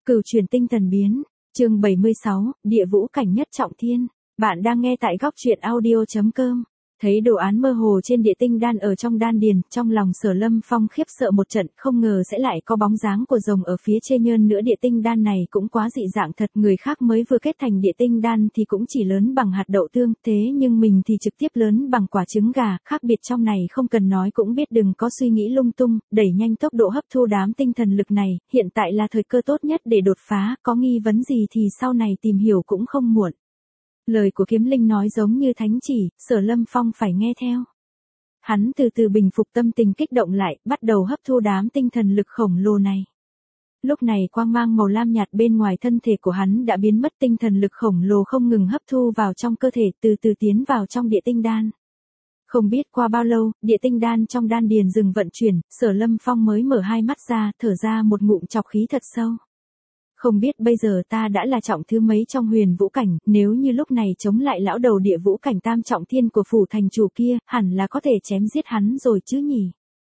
Cửu chuyển tinh thần biến, chương 76, địa vũ cảnh nhất trọng thiên. Bạn đang nghe tại góc truyện audio.com. Thấy đồ án mơ hồ trên địa tinh đan ở trong đan điền, trong lòng Sở Lâm Phong khiếp sợ một trận, không ngờ sẽ lại có bóng dáng của rồng ở phía trên nhơn nữa. Địa tinh đan này cũng quá dị dạng thật, người khác mới vừa kết thành địa tinh đan thì cũng chỉ lớn bằng hạt đậu tương, thế nhưng mình thì trực tiếp lớn bằng quả trứng gà, khác biệt trong này không cần nói cũng biết, đừng có suy nghĩ lung tung, đẩy nhanh tốc độ hấp thu đám tinh thần lực này, hiện tại là thời cơ tốt nhất để đột phá, có nghi vấn gì thì sau này tìm hiểu cũng không muộn. Lời của Kiếm Linh nói giống như thánh chỉ, Sở Lâm Phong phải nghe theo. Hắn từ từ bình phục tâm tình kích động lại, bắt đầu hấp thu đám tinh thần lực khổng lồ này. Lúc này quang mang màu lam nhạt bên ngoài thân thể của hắn đã biến mất, tinh thần lực khổng lồ không ngừng hấp thu vào trong cơ thể, từ từ tiến vào trong địa tinh đan. Không biết qua bao lâu, địa tinh đan trong đan điền dừng vận chuyển, Sở Lâm Phong mới mở hai mắt ra, thở ra một ngụm trọc khí thật sâu. Không biết bây giờ ta đã là trọng thứ mấy trong huyền vũ cảnh, nếu như lúc này chống lại lão đầu địa vũ cảnh tam trọng thiên của phủ thành chủ kia, hẳn là có thể chém giết hắn rồi chứ nhỉ.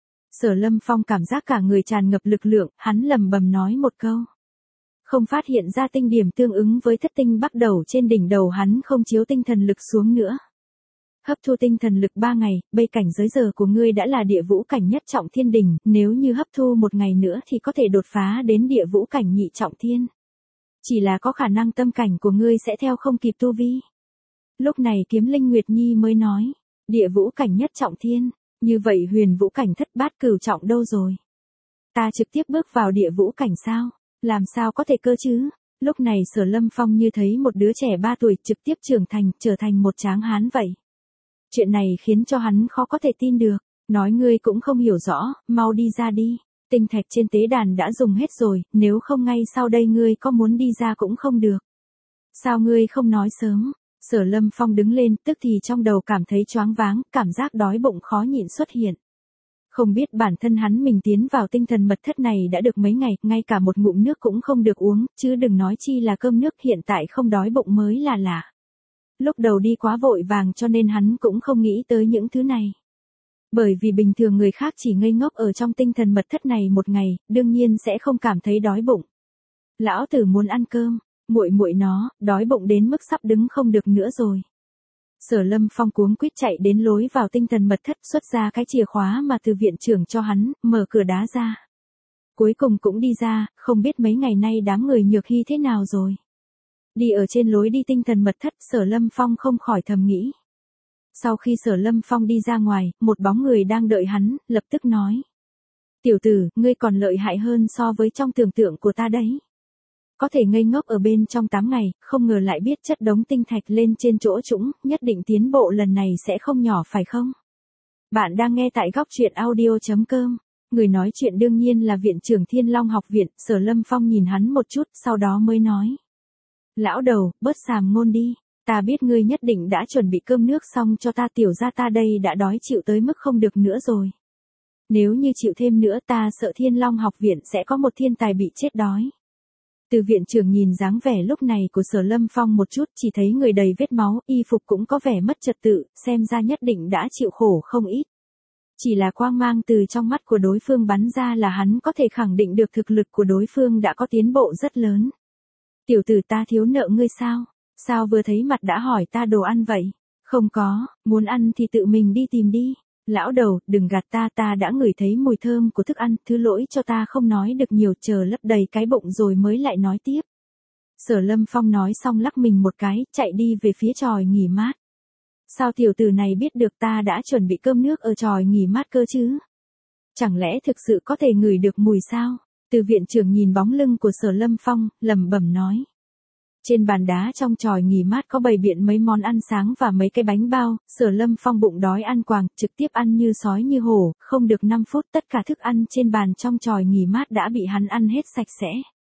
Sở Lâm Phong cảm giác cả người tràn ngập lực lượng, hắn lẩm bẩm nói một câu. Không phát hiện ra tinh điểm tương ứng với thất tinh bắt đầu trên đỉnh đầu hắn không chiếu tinh thần lực xuống nữa. Hấp thu tinh thần lực 3 ngày, bây cảnh giới giờ của ngươi đã là địa vũ cảnh nhất trọng thiên đỉnh, nếu như hấp thu một ngày nữa thì có thể đột phá đến địa vũ cảnh nhị trọng thiên. Chỉ là có khả năng tâm cảnh của ngươi sẽ theo không kịp tu vi. Lúc này Kiếm Linh Nguyệt Nhi mới nói, địa vũ cảnh nhất trọng thiên, như vậy huyền vũ cảnh thất bát cửu trọng đâu rồi? Ta trực tiếp bước vào địa vũ cảnh sao? Làm sao có thể cơ chứ? Lúc này Sở Lâm Phong như thấy một đứa trẻ 3 tuổi trực tiếp trưởng thành, trở thành một tráng hán vậy. Chuyện này khiến cho hắn khó có thể tin được, nói ngươi cũng không hiểu rõ, mau đi ra đi, tinh thạch trên tế đàn đã dùng hết rồi, nếu không ngay sau đây ngươi có muốn đi ra cũng không được. Sao ngươi không nói sớm? Sở Lâm Phong đứng lên, tức thì trong đầu cảm thấy choáng váng, cảm giác đói bụng khó nhịn xuất hiện. Không biết bản thân hắn mình tiến vào tinh thần mật thất này đã được mấy ngày, ngay cả một ngụm nước cũng không được uống, chứ đừng nói chi là cơm nước, hiện tại không đói bụng mới là lạ. Lúc đầu đi quá vội vàng cho nên hắn cũng không nghĩ tới những thứ này. Bởi vì bình thường người khác chỉ ngây ngốc ở trong tinh thần mật thất này một ngày, đương nhiên sẽ không cảm thấy đói bụng. Lão tử muốn ăn cơm, muội muội nó, đói bụng đến mức sắp đứng không được nữa rồi. Sở Lâm Phong cuống quýt chạy đến lối vào tinh thần mật thất, xuất ra cái chìa khóa mà từ viện trưởng cho hắn, mở cửa đá ra. Cuối cùng cũng đi ra, không biết mấy ngày nay đám người Nhược Hy thế nào rồi. Đi ở trên lối đi tinh thần mật thất, Sở Lâm Phong không khỏi thầm nghĩ. Sau khi Sở Lâm Phong đi ra ngoài, một bóng người đang đợi hắn, lập tức nói. Tiểu tử, ngươi còn lợi hại hơn so với trong tưởng tượng của ta đấy. Có thể ngây ngốc ở bên trong 8 ngày, không ngờ lại biết chất đống tinh thạch lên trên chỗ trũng, nhất định tiến bộ lần này sẽ không nhỏ phải không? Bạn đang nghe tại góc truyện audio.com. Người nói chuyện đương nhiên là viện trưởng Thiên Long học viện. Sở Lâm Phong nhìn hắn một chút, sau đó mới nói. Lão đầu, bớt sàm ngôn đi, ta biết ngươi nhất định đã chuẩn bị cơm nước xong cho ta, tiểu gia ta đây đã đói chịu tới mức không được nữa rồi. Nếu như chịu thêm nữa ta sợ Thiên Long học viện sẽ có một thiên tài bị chết đói. Từ viện trưởng nhìn dáng vẻ lúc này của Sở Lâm Phong một chút, chỉ thấy người đầy vết máu, y phục cũng có vẻ mất trật tự, xem ra nhất định đã chịu khổ không ít. Chỉ là quang mang từ trong mắt của đối phương bắn ra là hắn có thể khẳng định được thực lực của đối phương đã có tiến bộ rất lớn. Tiểu tử, ta thiếu nợ ngươi sao? Sao vừa thấy mặt đã hỏi ta đồ ăn vậy? Không có, muốn ăn thì tự mình đi tìm đi. Lão đầu, đừng gạt ta, ta đã ngửi thấy mùi thơm của thức ăn, thứ lỗi cho ta không nói được nhiều, chờ lấp đầy cái bụng rồi mới lại nói tiếp. Sở Lâm Phong nói xong lắc mình một cái, chạy đi về phía chòi nghỉ mát. Sao tiểu tử này biết được ta đã chuẩn bị cơm nước ở chòi nghỉ mát cơ chứ? Chẳng lẽ thực sự có thể ngửi được mùi sao? Từ viện trưởng nhìn bóng lưng của Sở Lâm Phong, lẩm bẩm nói. Trên bàn đá trong chòi nghỉ mát có bày biện mấy món ăn sáng và mấy cái bánh bao, Sở Lâm Phong bụng đói ăn quàng, trực tiếp ăn như sói như hổ, không được 5 phút tất cả thức ăn trên bàn trong chòi nghỉ mát đã bị hắn ăn hết sạch sẽ.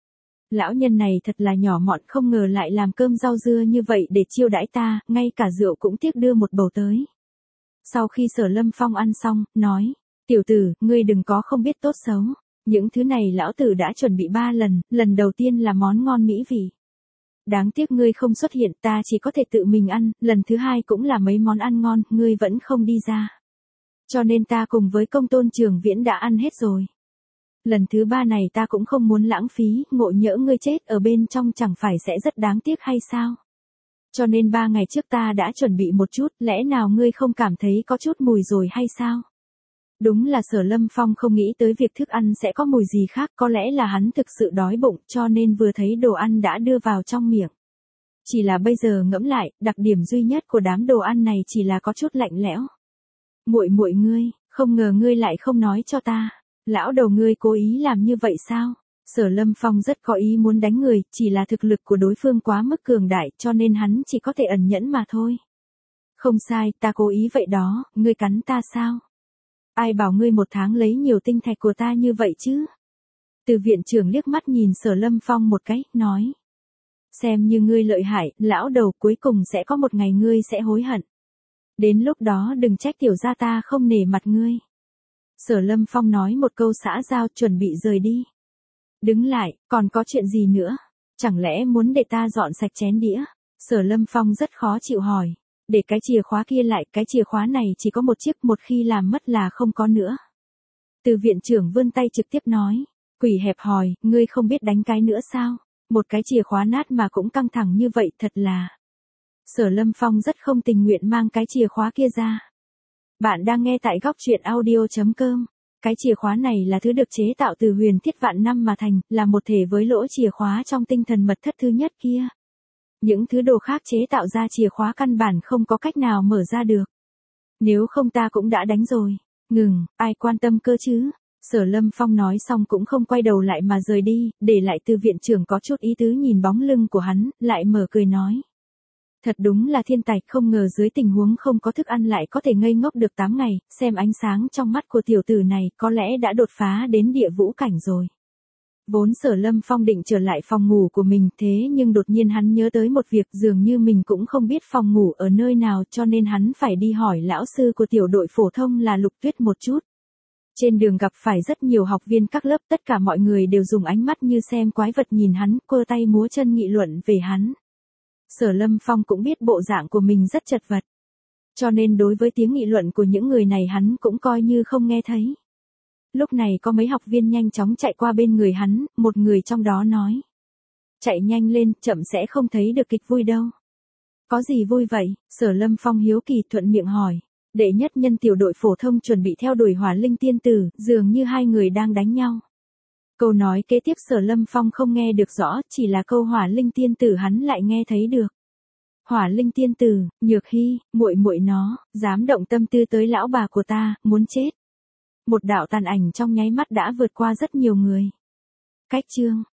Lão nhân này thật là nhỏ mọn, không ngờ lại làm cơm rau dưa như vậy để chiêu đãi ta, ngay cả rượu cũng tiếc đưa một bầu tới. Sau khi Sở Lâm Phong ăn xong, nói, tiểu tử, ngươi đừng có không biết tốt xấu. Những thứ này lão tử đã chuẩn bị 3 lần, lần đầu tiên là món ngon mỹ vị. Đáng tiếc ngươi không xuất hiện, ta chỉ có thể tự mình ăn, lần thứ hai cũng là mấy món ăn ngon, ngươi vẫn không đi ra. Cho nên ta cùng với Công Tôn Trường Viễn đã ăn hết rồi. Lần thứ 3 này ta cũng không muốn lãng phí, ngộ nhỡ ngươi chết ở bên trong chẳng phải sẽ rất đáng tiếc hay sao? Cho nên 3 ngày trước ta đã chuẩn bị một chút, lẽ nào ngươi không cảm thấy có chút mùi rồi hay sao? Đúng là Sở Lâm Phong không nghĩ tới việc thức ăn sẽ có mùi gì khác, có lẽ là hắn thực sự đói bụng cho nên vừa thấy đồ ăn đã đưa vào trong miệng. Chỉ là bây giờ ngẫm lại, đặc điểm duy nhất của đám đồ ăn này chỉ là có chút lạnh lẽo. Muội muội ngươi, không ngờ ngươi lại không nói cho ta. Lão đầu ngươi cố ý làm như vậy sao? Sở Lâm Phong rất có ý muốn đánh người, chỉ là thực lực của đối phương quá mức cường đại cho nên hắn chỉ có thể ẩn nhẫn mà thôi. Không sai, ta cố ý vậy đó, ngươi cắn ta sao? Ai bảo ngươi một tháng lấy nhiều tinh thạch của ta như vậy chứ? Từ viện trưởng liếc mắt nhìn Sở Lâm Phong một cái, nói. Xem như ngươi lợi hại, lão đầu, cuối cùng sẽ có một ngày ngươi sẽ hối hận. Đến lúc đó đừng trách tiểu gia ta không nể mặt ngươi. Sở Lâm Phong nói một câu xã giao chuẩn bị rời đi. Đứng lại, còn có chuyện gì nữa? Chẳng lẽ muốn để ta dọn sạch chén đĩa? Sở Lâm Phong rất khó chịu hỏi. Để cái chìa khóa kia lại, cái chìa khóa này chỉ có một chiếc, một khi làm mất là không có nữa. Từ viện trưởng vươn tay trực tiếp nói. Quỷ hẹp hòi, ngươi không biết đánh cái nữa sao? Một cái chìa khóa nát mà cũng căng thẳng như vậy thật là. Sở Lâm Phong rất không tình nguyện mang cái chìa khóa kia ra. Bạn đang nghe tại góc truyện audio.com. Cái chìa khóa này là thứ được chế tạo từ huyền thiết vạn năm mà thành, là một thể với lỗ chìa khóa trong tinh thần mật thất thứ nhất kia. Những thứ đồ khác chế tạo ra chìa khóa căn bản không có cách nào mở ra được. Nếu không ta cũng đã đánh rồi. Ngừng, ai quan tâm cơ chứ? Sở Lâm Phong nói xong cũng không quay đầu lại mà rời đi, để lại Từ viện trưởng có chút ý tứ nhìn bóng lưng của hắn, lại mở cười nói. Thật đúng là thiên tài, không ngờ dưới tình huống không có thức ăn lại có thể ngây ngốc được 8 ngày, xem ánh sáng trong mắt của tiểu tử này có lẽ đã đột phá đến địa vũ cảnh rồi. Vốn Sở Lâm Phong định trở lại phòng ngủ của mình thế nhưng đột nhiên hắn nhớ tới một việc dường như mình cũng không biết phòng ngủ ở nơi nào cho nên hắn phải đi hỏi lão sư của tiểu đội phổ thông là Lục Tuyết một chút. Trên đường gặp phải rất nhiều học viên các lớp, tất cả mọi người đều dùng ánh mắt như xem quái vật nhìn hắn, quơ tay múa chân nghị luận về hắn. Sở Lâm Phong cũng biết bộ dạng của mình rất chật vật. Cho nên đối với tiếng nghị luận của những người này hắn cũng coi như không nghe thấy. Lúc này có mấy học viên nhanh chóng chạy qua bên người hắn, một người trong đó nói. Chạy nhanh lên, chậm sẽ không thấy được kịch vui đâu. Có gì vui vậy? Sở Lâm Phong hiếu kỳ thuận miệng hỏi. Đệ nhất nhân tiểu đội phổ thông chuẩn bị theo đuổi Hỏa Linh tiên tử, dường như hai người đang đánh nhau. Câu nói kế tiếp Sở Lâm Phong không nghe được rõ, chỉ là câu Hỏa Linh tiên tử hắn lại nghe thấy được. Hỏa Linh tiên tử, Nhược Hy, muội muội nó, dám động tâm tư tới lão bà của ta, muốn chết. Một đạo tàn ảnh trong nháy mắt đã vượt qua rất nhiều người. Cách chương